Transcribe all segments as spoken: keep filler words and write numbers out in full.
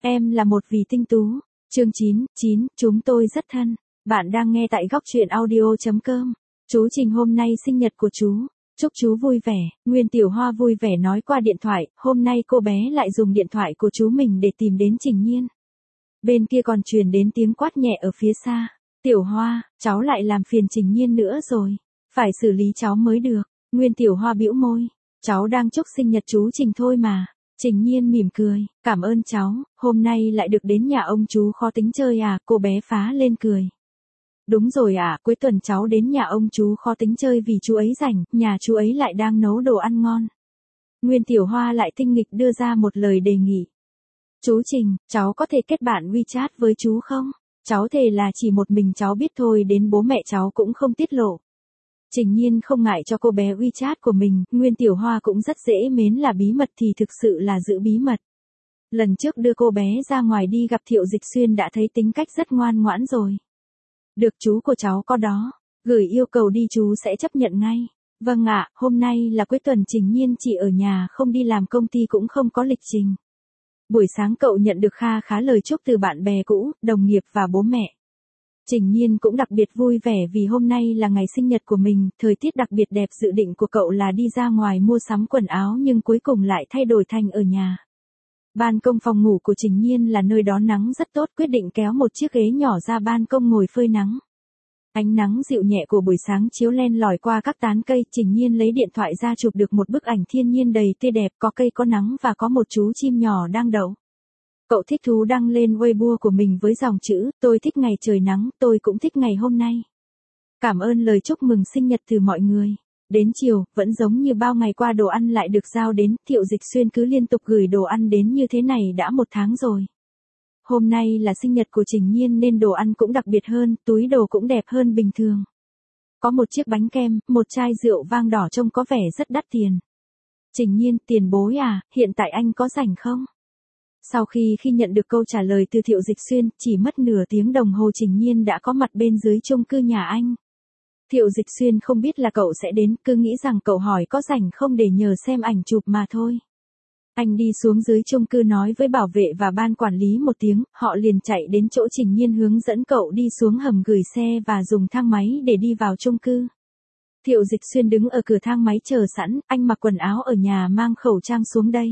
Em là một vì tinh tú. Chương chín, chín, chúng tôi rất thân. Bạn đang nghe tại góc truyện audio chấm com. Chú Trình hôm nay sinh nhật của chú. Chúc chú vui vẻ. Nguyên Tiểu Hoa vui vẻ nói qua điện thoại, hôm nay cô bé lại dùng điện thoại của chú mình để tìm đến Trình Nhiên. Bên kia còn truyền đến tiếng quát nhẹ ở phía xa. Tiểu Hoa, cháu lại làm phiền Trình Nhiên nữa rồi. Phải xử lý cháu mới được. Nguyên Tiểu Hoa bĩu môi. Cháu đang chúc sinh nhật chú Trình thôi mà. Trình Nhiên mỉm cười, cảm ơn cháu, hôm nay lại được đến nhà ông chú khó tính chơi à, cô bé phá lên cười. Đúng rồi ạ, à, cuối tuần cháu đến nhà ông chú khó tính chơi vì chú ấy rảnh, nhà chú ấy lại đang nấu đồ ăn ngon. Nguyên Tiểu Hoa lại tinh nghịch đưa ra một lời đề nghị. Chú Trình, cháu có thể kết bạn WeChat với chú không? Cháu thề là chỉ một mình cháu biết thôi, đến bố mẹ cháu cũng không tiết lộ. Trình Nhiên không ngại cho cô bé WeChat của mình, Nguyên Tiểu Hoa cũng rất dễ mến là bí mật thì thực sự là giữ bí mật. Lần trước đưa cô bé ra ngoài đi gặp Thiệu Dịch Xuyên đã thấy tính cách rất ngoan ngoãn rồi. Được chú của cháu có đó, gửi yêu cầu đi chú sẽ chấp nhận ngay. Vâng ạ, hôm nay là cuối tuần Trình Nhiên chỉ ở nhà không đi làm, công ty cũng không có lịch trình. Buổi sáng cậu nhận được kha khá lời chúc từ bạn bè cũ, đồng nghiệp và bố mẹ. Trình Nhiên cũng đặc biệt vui vẻ vì hôm nay là ngày sinh nhật của mình, thời tiết đặc biệt đẹp, dự định của cậu là đi ra ngoài mua sắm quần áo nhưng cuối cùng lại thay đổi thành ở nhà. Ban công phòng ngủ của Trình Nhiên là nơi đón nắng rất tốt, quyết định kéo một chiếc ghế nhỏ ra ban công ngồi phơi nắng. Ánh nắng dịu nhẹ của buổi sáng chiếu len lỏi qua các tán cây, Trình Nhiên lấy điện thoại ra chụp được một bức ảnh thiên nhiên đầy tươi đẹp, có cây có nắng và có một chú chim nhỏ đang đậu. Cậu thích thú đăng lên Weibo của mình với dòng chữ, tôi thích ngày trời nắng, tôi cũng thích ngày hôm nay. Cảm ơn lời chúc mừng sinh nhật từ mọi người. Đến chiều, vẫn giống như bao ngày qua, đồ ăn lại được giao đến, Thiệu Dịch Xuyên cứ liên tục gửi đồ ăn đến như thế này đã một tháng rồi. Hôm nay là sinh nhật của Trình Nhiên nên đồ ăn cũng đặc biệt hơn, túi đồ cũng đẹp hơn bình thường. Có một chiếc bánh kem, một chai rượu vang đỏ trông có vẻ rất đắt tiền. Trình Nhiên, tiền bối à, hiện tại anh có rảnh không? Sau khi khi nhận được câu trả lời từ Thiệu Dịch Xuyên, chỉ mất nửa tiếng đồng hồ Trình Nhiên đã có mặt bên dưới chung cư nhà anh. Thiệu Dịch Xuyên không biết là cậu sẽ đến, cứ nghĩ rằng cậu hỏi có rảnh không để nhờ xem ảnh chụp mà thôi. Anh đi xuống dưới chung cư nói với bảo vệ và ban quản lý một tiếng, họ liền chạy đến chỗ Trình Nhiên hướng dẫn cậu đi xuống hầm gửi xe và dùng thang máy để đi vào chung cư. Thiệu Dịch Xuyên đứng ở cửa thang máy chờ sẵn, anh mặc quần áo ở nhà mang khẩu trang xuống đây.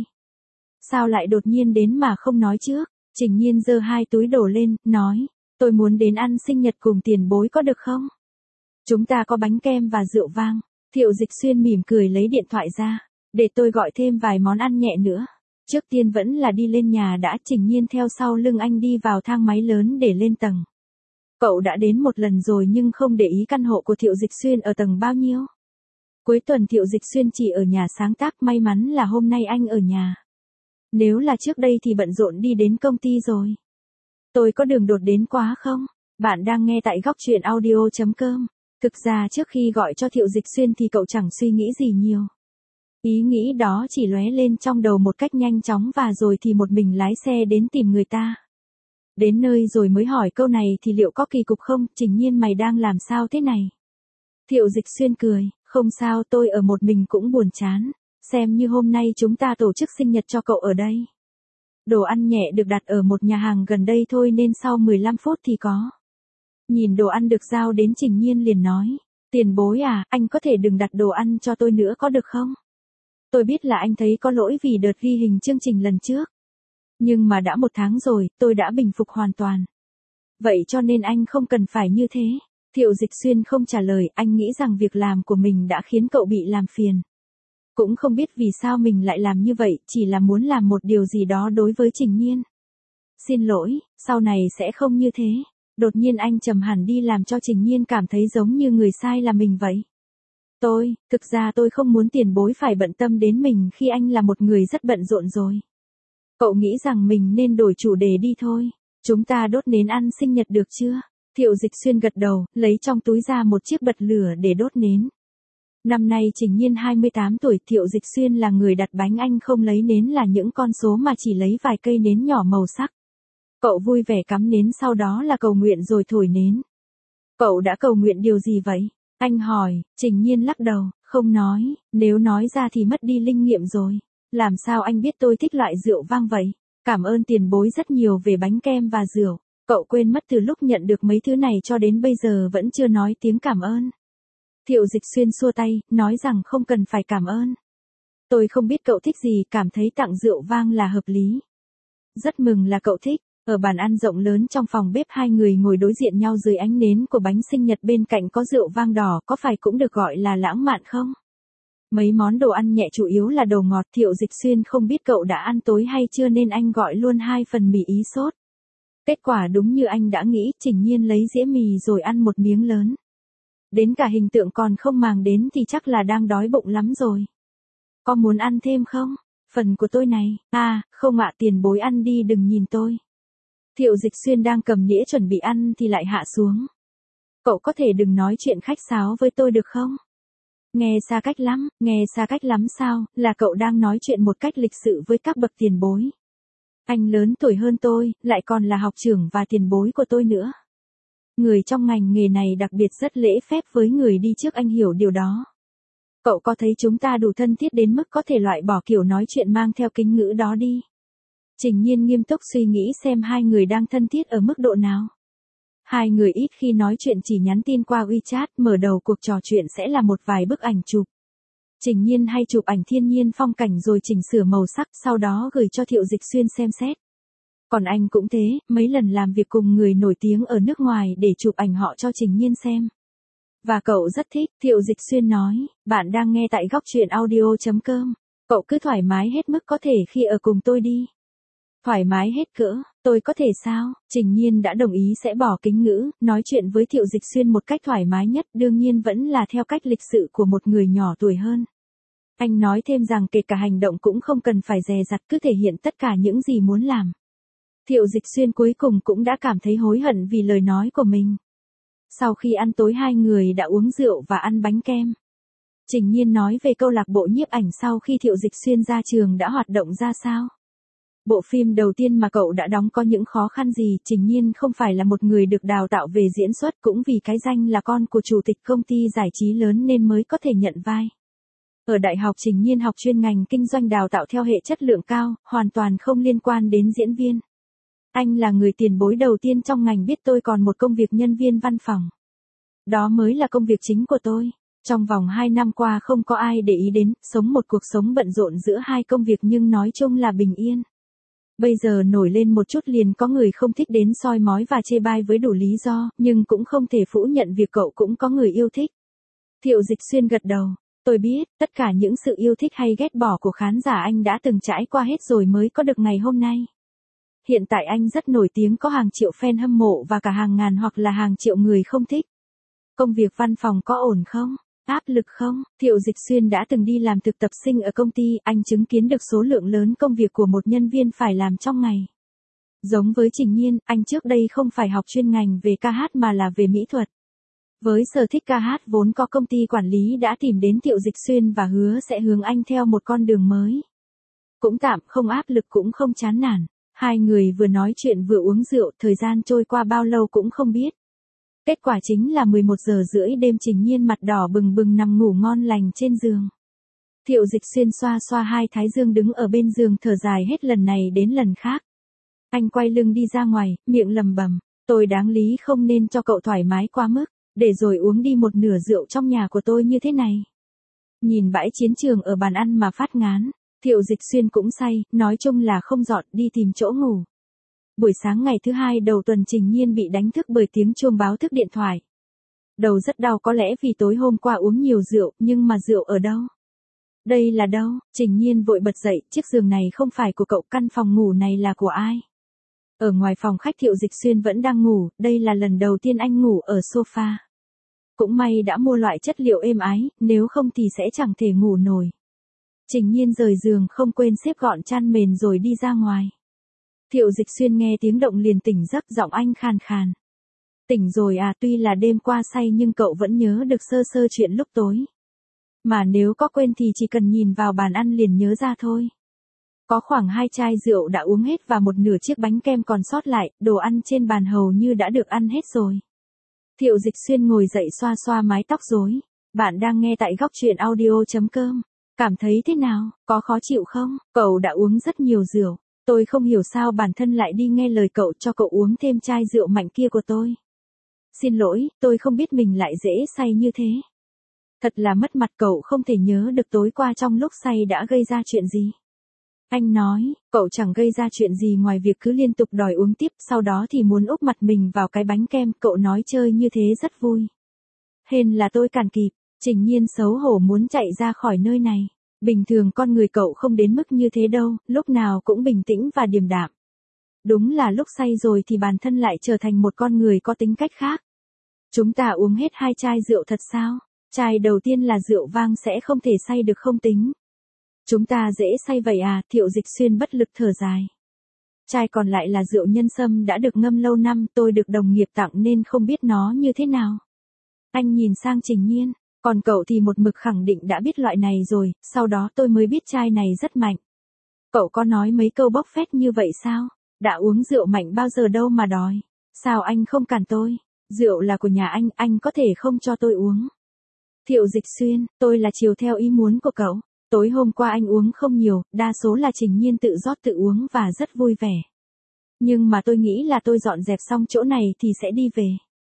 Sao lại đột nhiên đến mà không nói trước? Trình Nhiên giơ hai túi đồ lên, nói, tôi muốn đến ăn sinh nhật cùng tiền bối có được không? Chúng ta có bánh kem và rượu vang. Thiệu Dịch Xuyên mỉm cười lấy điện thoại ra, để tôi gọi thêm vài món ăn nhẹ nữa. Trước tiên vẫn là đi lên nhà đã. Trình Nhiên theo sau lưng anh đi vào thang máy lớn để lên tầng. Cậu đã đến một lần rồi nhưng không để ý căn hộ của Thiệu Dịch Xuyên ở tầng bao nhiêu. Cuối tuần Thiệu Dịch Xuyên chỉ ở nhà sáng tác, may mắn là hôm nay anh ở nhà. Nếu là trước đây thì bận rộn đi đến công ty rồi. Tôi có đường đột đến quá không? Bạn đang nghe tại góc truyện audio chấm com. Thực ra trước khi gọi cho Thiệu Dịch Xuyên thì cậu chẳng suy nghĩ gì nhiều. Ý nghĩ đó chỉ lóe lên trong đầu một cách nhanh chóng và rồi thì một mình lái xe đến tìm người ta. Đến nơi rồi mới hỏi câu này thì liệu có kỳ cục không? Trình Nhiên, mày đang làm sao thế này? Thiệu Dịch Xuyên cười, không sao, tôi ở một mình cũng buồn chán. Xem như hôm nay chúng ta tổ chức sinh nhật cho cậu ở đây. Đồ ăn nhẹ được đặt ở một nhà hàng gần đây thôi nên sau mười lăm phút thì có. Nhìn đồ ăn được giao đến, Trình Nhiên liền nói, tiền bối à, anh có thể đừng đặt đồ ăn cho tôi nữa có được không? Tôi biết là anh thấy có lỗi vì đợt ghi hình chương trình lần trước. Nhưng mà đã một tháng rồi, tôi đã bình phục hoàn toàn. Vậy cho nên anh không cần phải như thế. Thiệu Dịch Xuyên không trả lời, anh nghĩ rằng việc làm của mình đã khiến cậu bị làm phiền. Cũng không biết vì sao mình lại làm như vậy, chỉ là muốn làm một điều gì đó đối với Trình Nhiên. Xin lỗi, sau này sẽ không như thế. Đột nhiên anh trầm hẳn đi làm cho Trình Nhiên cảm thấy giống như người sai là mình vậy. Tôi, thực ra tôi không muốn tiền bối phải bận tâm đến mình khi anh là một người rất bận rộn rồi. Cậu nghĩ rằng mình nên đổi chủ đề đi thôi. Chúng ta đốt nến ăn sinh nhật được chưa? Thiệu Dịch Xuyên gật đầu, lấy trong túi ra một chiếc bật lửa để đốt nến. Năm nay Trình Nhiên hai mươi tám tuổi, Thiệu Dịch Xuyên là người đặt bánh, anh không lấy nến là những con số mà chỉ lấy vài cây nến nhỏ màu sắc. Cậu vui vẻ cắm nến, sau đó là cầu nguyện rồi thổi nến. Cậu đã cầu nguyện điều gì vậy? Anh hỏi. Trình Nhiên lắc đầu, không nói, nếu nói ra thì mất đi linh nghiệm rồi. Làm sao anh biết tôi thích loại rượu vang vậy? Cảm ơn tiền bối rất nhiều về bánh kem và rượu. Cậu quên mất từ lúc nhận được mấy thứ này cho đến bây giờ vẫn chưa nói tiếng cảm ơn. Thiệu Dịch Xuyên xua tay, nói rằng không cần phải cảm ơn. Tôi không biết cậu thích gì, cảm thấy tặng rượu vang là hợp lý. Rất mừng là cậu thích. Ở bàn ăn rộng lớn trong phòng bếp hai người ngồi đối diện nhau dưới ánh nến của bánh sinh nhật, bên cạnh có rượu vang đỏ, có phải cũng được gọi là lãng mạn không? Mấy món đồ ăn nhẹ chủ yếu là đồ ngọt. Thiệu Dịch Xuyên không biết cậu đã ăn tối hay chưa nên anh gọi luôn hai phần mì ý sốt. Kết quả đúng như anh đã nghĩ, Trình Nhiên lấy dĩa mì rồi ăn một miếng lớn. Đến cả hình tượng còn không màng đến thì chắc là đang đói bụng lắm rồi. Có muốn ăn thêm không? Phần của tôi này. À, không ạ, tiền bối ăn đi, đừng nhìn tôi. Thiệu Dịch Xuyên đang cầm đĩa chuẩn bị ăn thì lại hạ xuống. Cậu có thể đừng nói chuyện khách sáo với tôi được không? Nghe xa cách lắm, nghe xa cách lắm sao, là cậu đang nói chuyện một cách lịch sự với các bậc tiền bối. Anh lớn tuổi hơn tôi, lại còn là học trưởng và tiền bối của tôi nữa. Người trong ngành nghề này đặc biệt rất lễ phép với người đi trước, anh hiểu điều đó. Cậu có thấy chúng ta đủ thân thiết đến mức có thể loại bỏ kiểu nói chuyện mang theo kính ngữ đó đi. Trình Nhiên nghiêm túc suy nghĩ xem hai người đang thân thiết ở mức độ nào. Hai người ít khi nói chuyện, chỉ nhắn tin qua WeChat, mở đầu cuộc trò chuyện sẽ là một vài bức ảnh chụp. Trình Nhiên hay chụp ảnh thiên nhiên phong cảnh rồi chỉnh sửa màu sắc, sau đó gửi cho Thiệu Dịch Xuyên xem xét. Còn anh cũng thế, mấy lần làm việc cùng người nổi tiếng ở nước ngoài để chụp ảnh họ cho Trình Nhiên xem. Và cậu rất thích. Thiệu Dịch Xuyên nói, bạn đang nghe tại góc truyện audio chấm com. Cậu cứ thoải mái hết mức có thể khi ở cùng tôi đi. Thoải mái hết cỡ, tôi có thể sao? Trình Nhiên đã đồng ý sẽ bỏ kính ngữ, nói chuyện với Thiệu Dịch Xuyên một cách thoải mái nhất, đương nhiên vẫn là theo cách lịch sự của một người nhỏ tuổi hơn. Anh nói thêm rằng kể cả hành động cũng không cần phải dè dặt, cứ thể hiện tất cả những gì muốn làm. Thiệu Dịch Xuyên cuối cùng cũng đã cảm thấy hối hận vì lời nói của mình. Sau khi ăn tối hai người đã uống rượu và ăn bánh kem. Trình Nhiên nói về câu lạc bộ nhiếp ảnh sau khi Thiệu Dịch Xuyên ra trường đã hoạt động ra sao. Bộ phim đầu tiên mà cậu đã đóng có những khó khăn gì? Trình Nhiên không phải là một người được đào tạo về diễn xuất, cũng vì cái danh là con của chủ tịch công ty giải trí lớn nên mới có thể nhận vai. Ở đại học Trình Nhiên học chuyên ngành kinh doanh, đào tạo theo hệ chất lượng cao, hoàn toàn không liên quan đến diễn viên. Anh là người tiền bối đầu tiên trong ngành biết tôi còn một công việc nhân viên văn phòng. Đó mới là công việc chính của tôi. Trong vòng hai năm qua không có ai để ý đến, sống một cuộc sống bận rộn giữa hai công việc nhưng nói chung là bình yên. Bây giờ nổi lên một chút liền có người không thích đến soi mói và chê bai với đủ lý do, nhưng cũng không thể phủ nhận việc cậu cũng có người yêu thích. Thiệu Dịch Xuyên gật đầu. Tôi biết, tất cả những sự yêu thích hay ghét bỏ của khán giả anh đã từng trải qua hết rồi mới có được ngày hôm nay. Hiện tại anh rất nổi tiếng, có hàng triệu fan hâm mộ và cả hàng ngàn hoặc là hàng triệu người không thích. Công việc văn phòng có ổn không? Áp lực không? Thiệu Dịch Xuyên đã từng đi làm thực tập sinh ở công ty, anh chứng kiến được số lượng lớn công việc của một nhân viên phải làm trong ngày. Giống với Trình Nhiên, anh trước đây không phải học chuyên ngành về ca hát mà là về mỹ thuật. Với sở thích ca hát vốn có, công ty quản lý đã tìm đến Thiệu Dịch Xuyên và hứa sẽ hướng anh theo một con đường mới. Cũng tạm, không áp lực cũng không chán nản. Hai người vừa nói chuyện vừa uống rượu, thời gian trôi qua bao lâu cũng không biết. Kết quả chính là mười một giờ rưỡi đêm, Trình Nhiên mặt đỏ bừng bừng nằm ngủ ngon lành trên giường. Thiệu Dịch Xuyên xoa xoa hai thái dương đứng ở bên giường thở dài hết lần này đến lần khác. Anh quay lưng đi ra ngoài, miệng lầm bầm, tôi đáng lý không nên cho cậu thoải mái quá mức, để rồi uống đi một nửa rượu trong nhà của tôi như thế này. Nhìn bãi chiến trường ở bàn ăn mà phát ngán. Thiệu Dịch Xuyên cũng say, nói chung là không dọn, đi tìm chỗ ngủ. Buổi sáng ngày thứ hai đầu tuần, Trình Nhiên bị đánh thức bởi tiếng chuông báo thức điện thoại. Đầu rất đau, có lẽ vì tối hôm qua uống nhiều rượu, nhưng mà rượu ở đâu? Đây là đâu? Trình Nhiên vội bật dậy, chiếc giường này không phải của cậu, căn phòng ngủ này là của ai? Ở ngoài phòng khách Thiệu Dịch Xuyên vẫn đang ngủ, đây là lần đầu tiên anh ngủ ở sofa. Cũng may đã mua loại chất liệu êm ái, nếu không thì sẽ chẳng thể ngủ nổi. Trình Nhiên rời giường không quên xếp gọn chăn mền rồi đi ra ngoài. Thiệu Dịch Xuyên nghe tiếng động liền tỉnh giấc, giọng anh khàn khàn. Tỉnh rồi à? Tuy là đêm qua say nhưng cậu vẫn nhớ được sơ sơ chuyện lúc tối. Mà nếu có quên thì chỉ cần nhìn vào bàn ăn liền nhớ ra thôi. Có khoảng hai chai rượu đã uống hết và một nửa chiếc bánh kem còn sót lại, đồ ăn trên bàn hầu như đã được ăn hết rồi. Thiệu Dịch Xuyên ngồi dậy xoa xoa mái tóc rối. Bạn đang nghe tại góc truyện audio chấm com. Cảm thấy thế nào? Có khó chịu không? Cậu đã uống rất nhiều rượu. Tôi không hiểu sao bản thân lại đi nghe lời cậu cho cậu uống thêm chai rượu mạnh kia của tôi. Xin lỗi, tôi không biết mình lại dễ say như thế. Thật là mất mặt, cậu không thể nhớ được tối qua trong lúc say đã gây ra chuyện gì. Anh nói, cậu chẳng gây ra chuyện gì ngoài việc cứ liên tục đòi uống tiếp, sau đó thì muốn úp mặt mình vào cái bánh kem, cậu nói chơi như thế rất vui. Hên là tôi cản kịp, Trình Nhiên xấu hổ muốn chạy ra khỏi nơi này. Bình thường con người cậu không đến mức như thế đâu, lúc nào cũng bình tĩnh và điềm đạm. Đúng là lúc say rồi thì bản thân lại trở thành một con người có tính cách khác. Chúng ta uống hết hai chai rượu thật sao? Chai đầu tiên là rượu vang sẽ không thể say được không tính. Chúng ta dễ say vậy à? Thiệu Dịch Xuyên bất lực thở dài. Chai còn lại là rượu nhân sâm đã được ngâm lâu năm, tôi được đồng nghiệp tặng nên không biết nó như thế nào. Anh nhìn sang Trình Nhiên, còn cậu thì một mực khẳng định đã biết loại này rồi, sau đó tôi mới biết chai này rất mạnh. Cậu có nói mấy câu bốc phét như vậy sao? Đã uống rượu mạnh bao giờ đâu mà đòi. Sao anh không cản tôi? Rượu là của nhà anh, anh có thể không cho tôi uống. Thiệu Dịch Xuyên, tôi là chiều theo ý muốn của cậu. Tối hôm qua anh uống không nhiều, đa số là Trình Nhiên tự rót tự uống và rất vui vẻ. Nhưng mà tôi nghĩ là tôi dọn dẹp xong chỗ này thì sẽ đi về.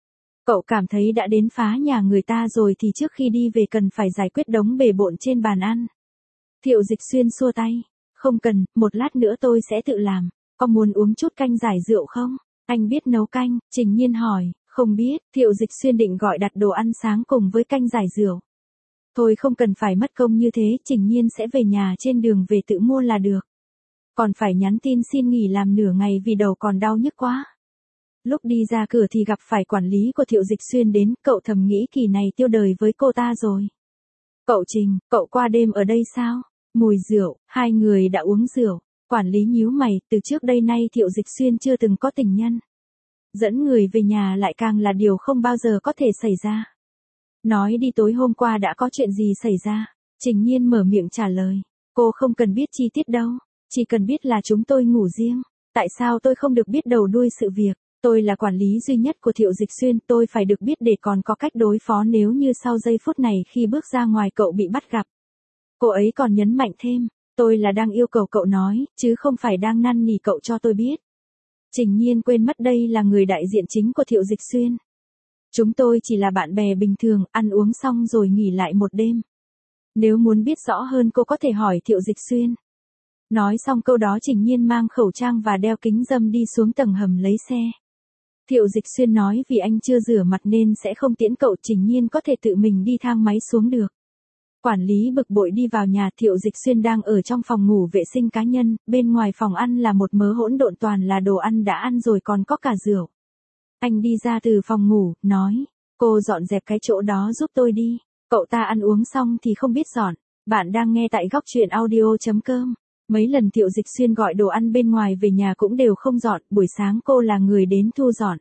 Cậu cảm thấy đã đến phá nhà người ta rồi thì trước khi đi về cần phải giải quyết đống bề bộn trên bàn ăn. Thiệu Dịch Xuyên xua tay. Không cần, một lát nữa tôi sẽ tự làm. Có muốn uống chút canh giải rượu không? Anh biết nấu canh, Trình Nhiên hỏi. Không biết, Thiệu Dịch Xuyên định gọi đặt đồ ăn sáng cùng với canh giải rượu. Thôi không cần phải mất công như thế, Trình Nhiên sẽ về nhà trên đường về tự mua là được. Còn phải nhắn tin xin nghỉ làm nửa ngày vì đầu còn đau nhức quá. Lúc đi ra cửa thì gặp phải quản lý của Thiệu Dịch Xuyên đến, cậu thầm nghĩ kỳ này tiêu đời với cô ta rồi. Cậu Trình, cậu qua đêm ở đây sao? Mùi rượu, hai người đã uống rượu. Quản lý nhíu mày, từ trước đây nay Thiệu Dịch Xuyên chưa từng có tình nhân. Dẫn người về nhà lại càng là điều không bao giờ có thể xảy ra. Nói đi, tối hôm qua đã có chuyện gì xảy ra? Trình Nhiên mở miệng trả lời. Cô không cần biết chi tiết đâu, chỉ cần biết là chúng tôi ngủ riêng. Tại sao tôi không được biết đầu đuôi sự việc? Tôi là quản lý duy nhất của Thiệu Dịch Xuyên, tôi phải được biết để còn có cách đối phó nếu như sau giây phút này khi bước ra ngoài cậu bị bắt gặp. Cô ấy còn nhấn mạnh thêm, tôi là đang yêu cầu cậu nói, chứ không phải đang năn nỉ cậu cho tôi biết. Trình Nhiên quên mất đây là người đại diện chính của Thiệu Dịch Xuyên. Chúng tôi chỉ là bạn bè bình thường, ăn uống xong rồi nghỉ lại một đêm. Nếu muốn biết rõ hơn cô có thể hỏi Thiệu Dịch Xuyên. Nói xong câu đó Trình Nhiên mang khẩu trang và đeo kính râm đi xuống tầng hầm lấy xe. Thiệu Dịch Xuyên nói vì anh chưa rửa mặt nên sẽ không tiễn cậu, Trình Nhiên có thể tự mình đi thang máy xuống được. Quản lý bực bội đi vào nhà, Thiệu Dịch Xuyên đang ở trong phòng ngủ vệ sinh cá nhân, bên ngoài phòng ăn là một mớ hỗn độn toàn là đồ ăn đã ăn rồi còn có cả rượu. Anh đi ra từ phòng ngủ, nói, cô dọn dẹp cái chỗ đó giúp tôi đi, cậu ta ăn uống xong thì không biết dọn. Bạn đang nghe tại góc truyện audio chấm com. Mấy lần Thiệu Dịch Xuyên gọi đồ ăn bên ngoài về nhà cũng đều không dọn, buổi sáng cô là người đến thu dọn.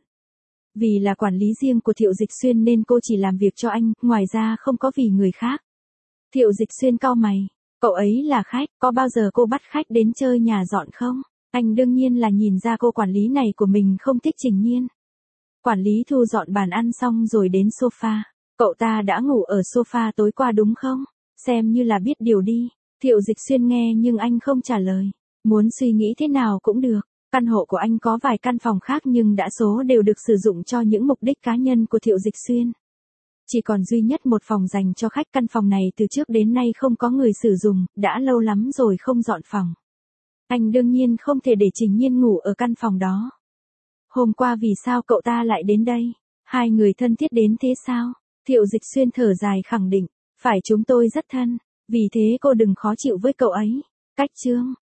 Vì là quản lý riêng của Thiệu Dịch Xuyên nên cô chỉ làm việc cho anh, ngoài ra không có vì người khác. Thiệu Dịch Xuyên cau mày, cậu ấy là khách, có bao giờ cô bắt khách đến chơi nhà dọn không? Anh đương nhiên là nhìn ra cô quản lý này của mình không thích Trình Nhiên. Quản lý thu dọn bàn ăn xong rồi đến sofa. Cậu ta đã ngủ ở sofa tối qua đúng không? Xem như là biết điều đi. Thiệu Dịch Xuyên nghe nhưng anh không trả lời. Muốn suy nghĩ thế nào cũng được. Căn hộ của anh có vài căn phòng khác nhưng đa số đều được sử dụng cho những mục đích cá nhân của Thiệu Dịch Xuyên. Chỉ còn duy nhất một phòng dành cho khách, căn phòng này từ trước đến nay không có người sử dụng, đã lâu lắm rồi không dọn phòng. Anh đương nhiên không thể để Trình Nhiên ngủ ở căn phòng đó. Hôm qua vì sao cậu ta lại đến đây? Hai người thân thiết đến thế sao? Thiệu Dịch Xuyên thở dài khẳng định, phải chúng tôi rất thân, vì thế cô đừng khó chịu với cậu ấy. Cách chương